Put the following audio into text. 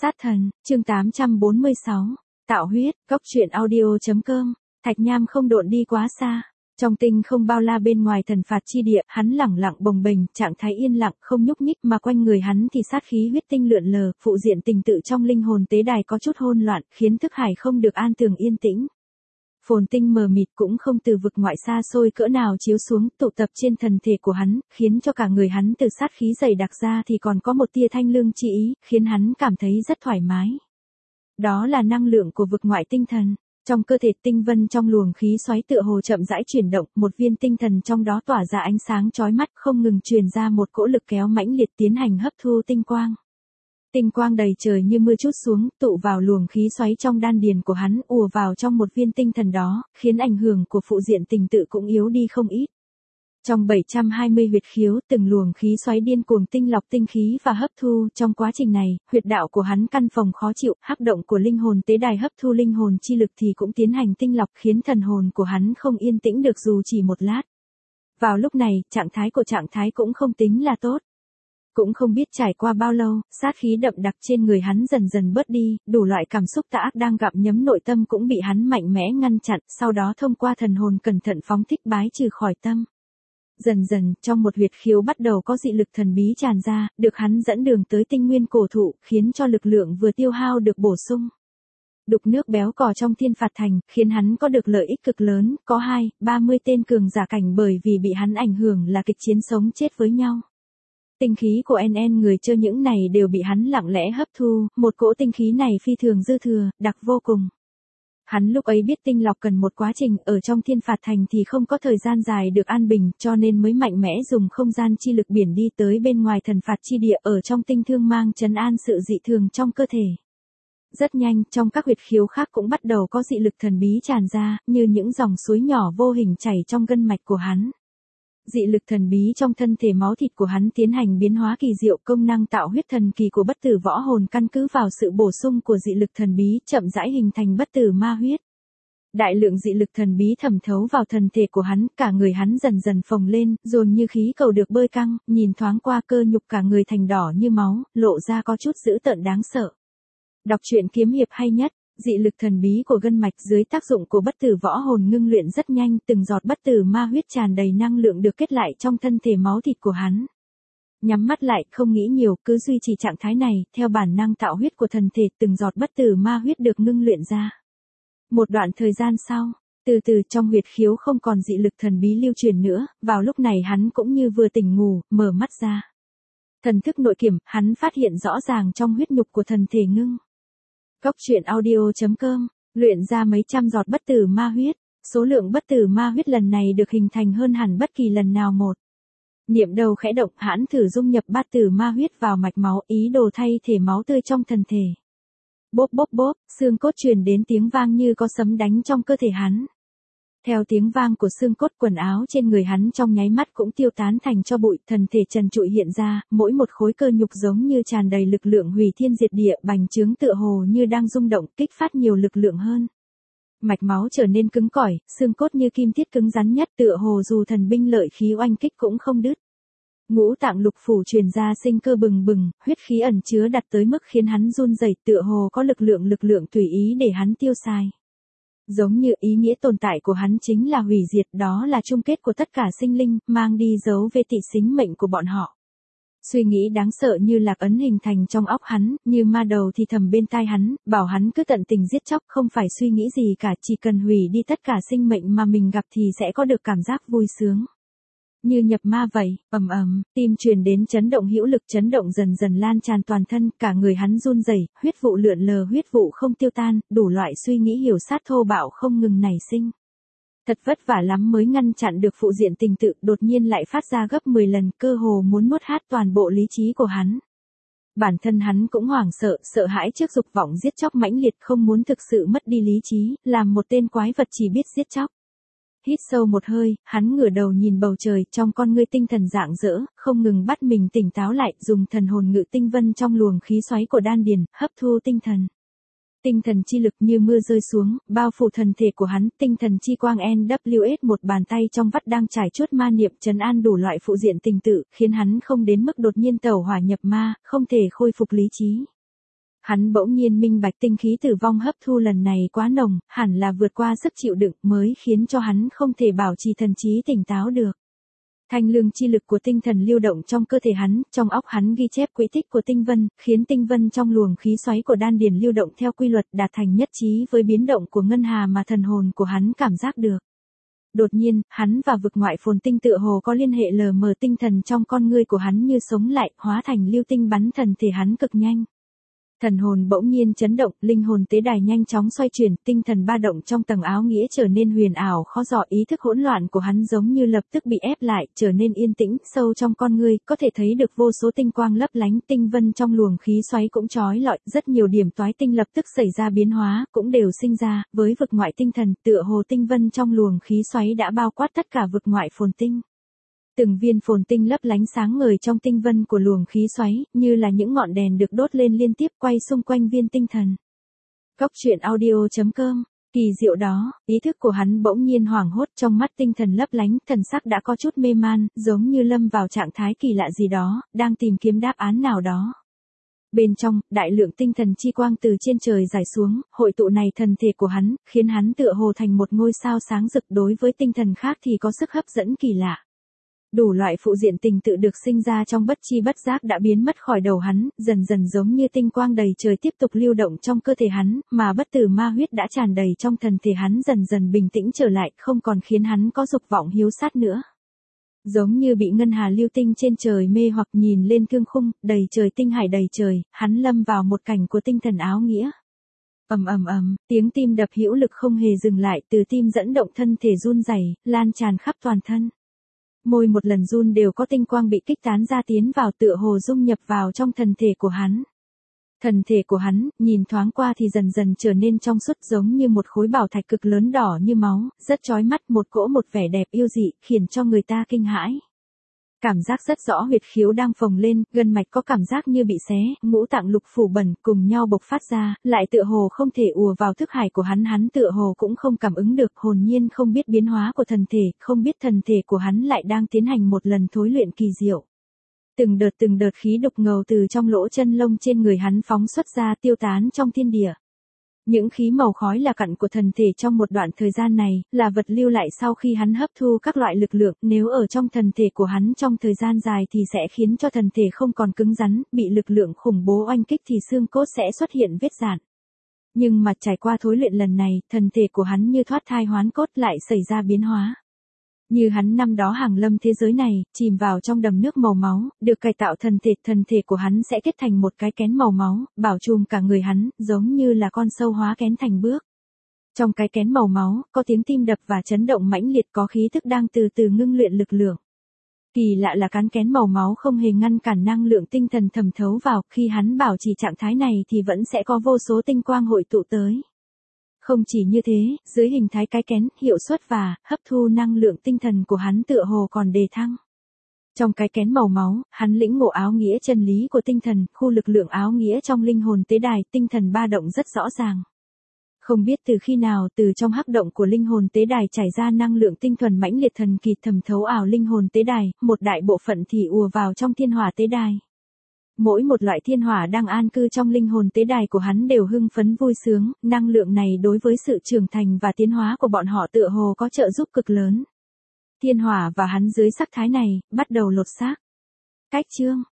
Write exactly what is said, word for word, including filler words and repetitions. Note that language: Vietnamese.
Sát thần, chương tám trăm bốn mươi sáu. Tạo huyết, góc truyện audio.com. Thạch Nham không độn đi quá xa. Trong tinh không bao la bên ngoài thần phạt chi địa, hắn lẳng lặng bồng bềnh, trạng thái yên lặng, không nhúc nhích, mà quanh người hắn thì sát khí huyết tinh lượn lờ, phụ diện tình tự trong linh hồn tế đài có chút hỗn loạn, khiến thức hải không được an tường yên tĩnh. Phồn tinh mờ mịt cũng không từ vực ngoại xa xôi cỡ nào chiếu xuống, tụ tập trên thần thể của hắn, khiến cho cả người hắn từ sát khí dày đặc ra thì còn có một tia thanh lương chi ý, khiến hắn cảm thấy rất thoải mái. Đó là năng lượng của vực ngoại tinh thần. Trong cơ thể tinh vân trong luồng khí xoáy tựa hồ chậm rãi chuyển động, một viên tinh thần trong đó tỏa ra ánh sáng chói mắt, không ngừng truyền ra một cỗ lực kéo mãnh liệt tiến hành hấp thu tinh quang. Tinh quang đầy trời như mưa chút xuống, tụ vào luồng khí xoáy trong đan điền của hắn, ùa vào trong một viên tinh thần đó, khiến ảnh hưởng của phụ diện tình tự cũng yếu đi không ít. Trong bảy trăm hai mươi huyệt khiếu, từng luồng khí xoáy điên cuồng tinh lọc tinh khí và hấp thu, trong quá trình này, huyệt đạo của hắn căn phòng khó chịu, hắc động của linh hồn tế đài hấp thu linh hồn chi lực thì cũng tiến hành tinh lọc, khiến thần hồn của hắn không yên tĩnh được dù chỉ một lát. Vào lúc này, trạng thái của trạng thái cũng không tính là tốt. Cũng không biết trải qua bao lâu, sát khí đậm đặc trên người hắn dần dần bớt đi, đủ loại cảm xúc tà ác đang gặm nhấm nội tâm cũng bị hắn mạnh mẽ ngăn chặn, sau đó thông qua thần hồn cẩn thận phóng thích bái trừ khỏi tâm. Dần dần, trong một huyệt khiếu bắt đầu có dị lực thần bí tràn ra, được hắn dẫn đường tới tinh nguyên cổ thụ, khiến cho lực lượng vừa tiêu hao được bổ sung. Đục nước béo cò trong thiên phạt thành, khiến hắn có được lợi ích cực lớn, có hai, ba mươi tên cường giả cảnh bởi vì bị hắn ảnh hưởng là kịch chiến sống chết với nhau. Tinh khí của en en người chơi những này đều bị hắn lặng lẽ hấp thu, một cỗ tinh khí này phi thường dư thừa, đặc vô cùng. Hắn lúc ấy biết tinh lọc cần một quá trình, ở trong thiên phạt thành thì không có thời gian dài được an bình, cho nên mới mạnh mẽ dùng không gian chi lực biển đi tới bên ngoài thần phạt chi địa ở trong tinh thương mang trấn an sự dị thường trong cơ thể. Rất nhanh, trong các huyệt khiếu khác cũng bắt đầu có dị lực thần bí tràn ra, như những dòng suối nhỏ vô hình chảy trong gân mạch của hắn. Dị lực thần bí trong thân thể máu thịt của hắn tiến hành biến hóa kỳ diệu, công năng tạo huyết thần kỳ của bất tử võ hồn căn cứ vào sự bổ sung của dị lực thần bí chậm rãi hình thành bất tử ma huyết. Đại lượng dị lực thần bí thẩm thấu vào thân thể của hắn, cả người hắn dần dần phồng lên, dồn như khí cầu được bơi căng, nhìn thoáng qua cơ nhục cả người thành đỏ như máu, lộ ra có chút dữ tợn đáng sợ. Đọc truyện kiếm hiệp hay nhất. Dị lực thần bí của gân mạch dưới tác dụng của bất tử võ hồn ngưng luyện rất nhanh, từng giọt bất tử ma huyết tràn đầy năng lượng được kết lại trong thân thể máu thịt của hắn. Nhắm mắt lại, không nghĩ nhiều, cứ duy trì trạng thái này, theo bản năng tạo huyết của thần thể, từng giọt bất tử ma huyết được ngưng luyện ra. Một đoạn thời gian sau, từ từ trong huyệt khiếu không còn dị lực thần bí lưu truyền nữa, vào lúc này hắn cũng như vừa tỉnh ngủ, mở mắt ra. Thần thức nội kiểm, hắn phát hiện rõ ràng trong huyết nhục của thần thể ngưng. Góc truyện audio.com, luyện ra mấy trăm giọt bất tử ma huyết, số lượng bất tử ma huyết lần này được hình thành hơn hẳn bất kỳ lần nào một. Niệm đầu khẽ động, hắn thử dung nhập bát tử ma huyết vào mạch máu, ý đồ thay thể máu tươi trong thần thể. Bốp bốp bốp, xương cốt truyền đến tiếng vang như có sấm đánh trong cơ thể hắn. Theo tiếng vang của xương cốt, quần áo trên người hắn trong nháy mắt cũng tiêu tán thành tro bụi, thần thể trần trụi hiện ra, mỗi một khối cơ nhục giống như tràn đầy lực lượng hủy thiên diệt địa, bành trướng tựa hồ như đang rung động, kích phát nhiều lực lượng hơn. Mạch máu trở nên cứng cỏi, xương cốt như kim tiết cứng rắn nhất, tựa hồ dù thần binh lợi khí oanh kích cũng không đứt. Ngũ tạng lục phủ truyền ra sinh cơ bừng bừng, huyết khí ẩn chứa đặt tới mức khiến hắn run rẩy, tựa hồ có lực lượng lực lượng tùy ý để hắn tiêu xài. Giống như ý nghĩa tồn tại của hắn chính là hủy diệt, đó là chung kết của tất cả sinh linh, mang đi dấu vết tị sinh mệnh của bọn họ. Suy nghĩ đáng sợ như lạc ấn hình thành trong óc hắn, như ma đầu thì thầm bên tai hắn, bảo hắn cứ tận tình giết chóc, không phải suy nghĩ gì cả, chỉ cần hủy đi tất cả sinh mệnh mà mình gặp thì sẽ có được cảm giác vui sướng. Như nhập ma vậy, ầm ầm, tim truyền đến chấn động hữu lực, chấn động dần dần lan tràn toàn thân, cả người hắn run rẩy, huyết vụ lượn lờ, huyết vụ không tiêu tan, đủ loại suy nghĩ hiểu sát thô bạo không ngừng nảy sinh. Thật vất vả lắm mới ngăn chặn được phụ diện tình tự, đột nhiên lại phát ra gấp mười lần, cơ hồ muốn nuốt hết toàn bộ lý trí của hắn. Bản thân hắn cũng hoảng sợ, sợ hãi trước dục vọng giết chóc mãnh liệt, không muốn thực sự mất đi lý trí, làm một tên quái vật chỉ biết giết chóc. Hít sâu một hơi, hắn ngửa đầu nhìn bầu trời, trong con ngươi tinh thần rạng rỡ, không ngừng bắt mình tỉnh táo lại, dùng thần hồn ngự tinh vân trong luồng khí xoáy của đan điền, hấp thu tinh thần. Tinh thần chi lực như mưa rơi xuống, bao phủ thần thể của hắn, tinh thần chi quang en vê ét một bàn tay trong vắt đang trải chuốt ma niệm trấn an đủ loại phụ diện tình tự, khiến hắn không đến mức đột nhiên tẩu hỏa nhập ma, không thể khôi phục lý trí. Hắn bỗng nhiên minh bạch tinh khí tử vong hấp thu lần này quá nồng, hẳn là vượt qua sức chịu đựng mới khiến cho hắn không thể bảo trì thần trí tỉnh táo được. Thanh lương chi lực của tinh thần lưu động trong cơ thể hắn, trong óc hắn ghi chép quỹ tích của tinh vân, khiến tinh vân trong luồng khí xoáy của đan điền lưu động theo quy luật đạt thành nhất trí với biến động của ngân hà mà thần hồn của hắn cảm giác được. Đột nhiên, hắn và vực ngoại phồn tinh tựa hồ có liên hệ lờ mờ, tinh thần trong con ngươi của hắn như sống lại, hóa thành lưu tinh bắn thần thể hắn cực nhanh. Thần hồn bỗng nhiên chấn động, linh hồn tế đài nhanh chóng xoay chuyển, tinh thần ba động trong tầng áo nghĩa trở nên huyền ảo khó dò, ý thức hỗn loạn của hắn giống như lập tức bị ép lại, trở nên yên tĩnh, sâu trong con ngươi, có thể thấy được vô số tinh quang lấp lánh, tinh vân trong luồng khí xoáy cũng chói lọi, rất nhiều điểm toái tinh lập tức xảy ra biến hóa, cũng đều sinh ra, với vực ngoại tinh thần, tựa hồ tinh vân trong luồng khí xoáy đã bao quát tất cả vực ngoại phồn tinh. Từng viên phồn tinh lấp lánh sáng ngời trong tinh vân của luồng khí xoáy, như là những ngọn đèn được đốt lên liên tiếp quay xung quanh viên tinh thần. Cốc truyện audio chấm com, kỳ diệu đó, ý thức của hắn bỗng nhiên hoảng hốt, trong mắt tinh thần lấp lánh, thần sắc đã có chút mê man, giống như lâm vào trạng thái kỳ lạ gì đó, đang tìm kiếm đáp án nào đó. Bên trong, đại lượng tinh thần chi quang từ trên trời rải xuống, hội tụ này thần thể của hắn, khiến hắn tựa hồ thành một ngôi sao sáng rực, đối với tinh thần khác thì có sức hấp dẫn kỳ lạ. Đủ loại phụ diện tình tự được sinh ra trong bất chi bất giác đã biến mất khỏi đầu hắn, dần dần giống như tinh quang đầy trời tiếp tục lưu động trong cơ thể hắn, mà bất tử ma huyết đã tràn đầy trong thần thể hắn dần dần bình tĩnh trở lại, không còn khiến hắn có dục vọng hiếu sát nữa. Giống như bị ngân hà lưu tinh trên trời mê hoặc, nhìn lên thương khung, đầy trời tinh hải đầy trời, hắn lâm vào một cảnh của tinh thần áo nghĩa. Ầm ầm ầm, tiếng tim đập hữu lực không hề dừng lại, từ tim dẫn động thân thể run rẩy, lan tràn khắp toàn thân. Môi một lần run đều có tinh quang bị kích tán ra tiến vào, tựa hồ dung nhập vào trong thần thể của hắn. Thần thể của hắn, nhìn thoáng qua thì dần dần trở nên trong suốt, giống như một khối bảo thạch cực lớn đỏ như máu, rất chói mắt, một cỗ một vẻ đẹp yêu dị, khiến cho người ta kinh hãi. Cảm giác rất rõ huyệt khiếu đang phồng lên, gân mạch có cảm giác như bị xé, ngũ tạng lục phủ bẩn cùng nhau bộc phát ra, lại tựa hồ không thể ùa vào thức hải của hắn, hắn tựa hồ cũng không cảm ứng được, hồn nhiên không biết biến hóa của thần thể, không biết thần thể của hắn lại đang tiến hành một lần thối luyện kỳ diệu. Từng đợt từng đợt khí độc ngầu từ trong lỗ chân lông trên người hắn phóng xuất ra, tiêu tán trong thiên địa. Những khí màu khói là cặn của thần thể trong một đoạn thời gian này, là vật lưu lại sau khi hắn hấp thu các loại lực lượng, nếu ở trong thần thể của hắn trong thời gian dài thì sẽ khiến cho thần thể không còn cứng rắn, bị lực lượng khủng bố oanh kích thì xương cốt sẽ xuất hiện vết rạn. Nhưng mà trải qua thối luyện lần này, thần thể của hắn như thoát thai hoán cốt, lại xảy ra biến hóa. Như hắn năm đó hàng lâm thế giới này, chìm vào trong đầm nước màu máu, được cải tạo thần thể, thần thể của hắn sẽ kết thành một cái kén màu máu, bảo trùm cả người hắn, giống như là con sâu hóa kén thành bước. Trong cái kén màu máu, có tiếng tim đập và chấn động mãnh liệt, có khí thức đang từ từ ngưng luyện lực lượng. Kỳ lạ là cán kén màu máu không hề ngăn cản năng lượng tinh thần thẩm thấu vào, khi hắn bảo trì trạng thái này thì vẫn sẽ có vô số tinh quang hội tụ tới. Không chỉ như thế, dưới hình thái cái kén, hiệu suất và hấp thu năng lượng tinh thần của hắn tựa hồ còn đề thăng. Trong cái kén màu máu, hắn lĩnh ngộ áo nghĩa chân lý của tinh thần, khu lực lượng áo nghĩa trong linh hồn tế đài, tinh thần ba động rất rõ ràng. Không biết từ khi nào, từ trong hắc động của linh hồn tế đài chảy ra năng lượng tinh thuần mãnh liệt thần kỳ thẩm thấu ảo linh hồn tế đài, một đại bộ phận thì ùa vào trong thiên hỏa tế đài. Mỗi một loại thiên hỏa đang an cư trong linh hồn tế đài của hắn đều hưng phấn vui sướng, năng lượng này đối với sự trưởng thành và tiến hóa của bọn họ tựa hồ có trợ giúp cực lớn. Thiên hỏa và hắn dưới sắc thái này, bắt đầu lột xác. Cách chương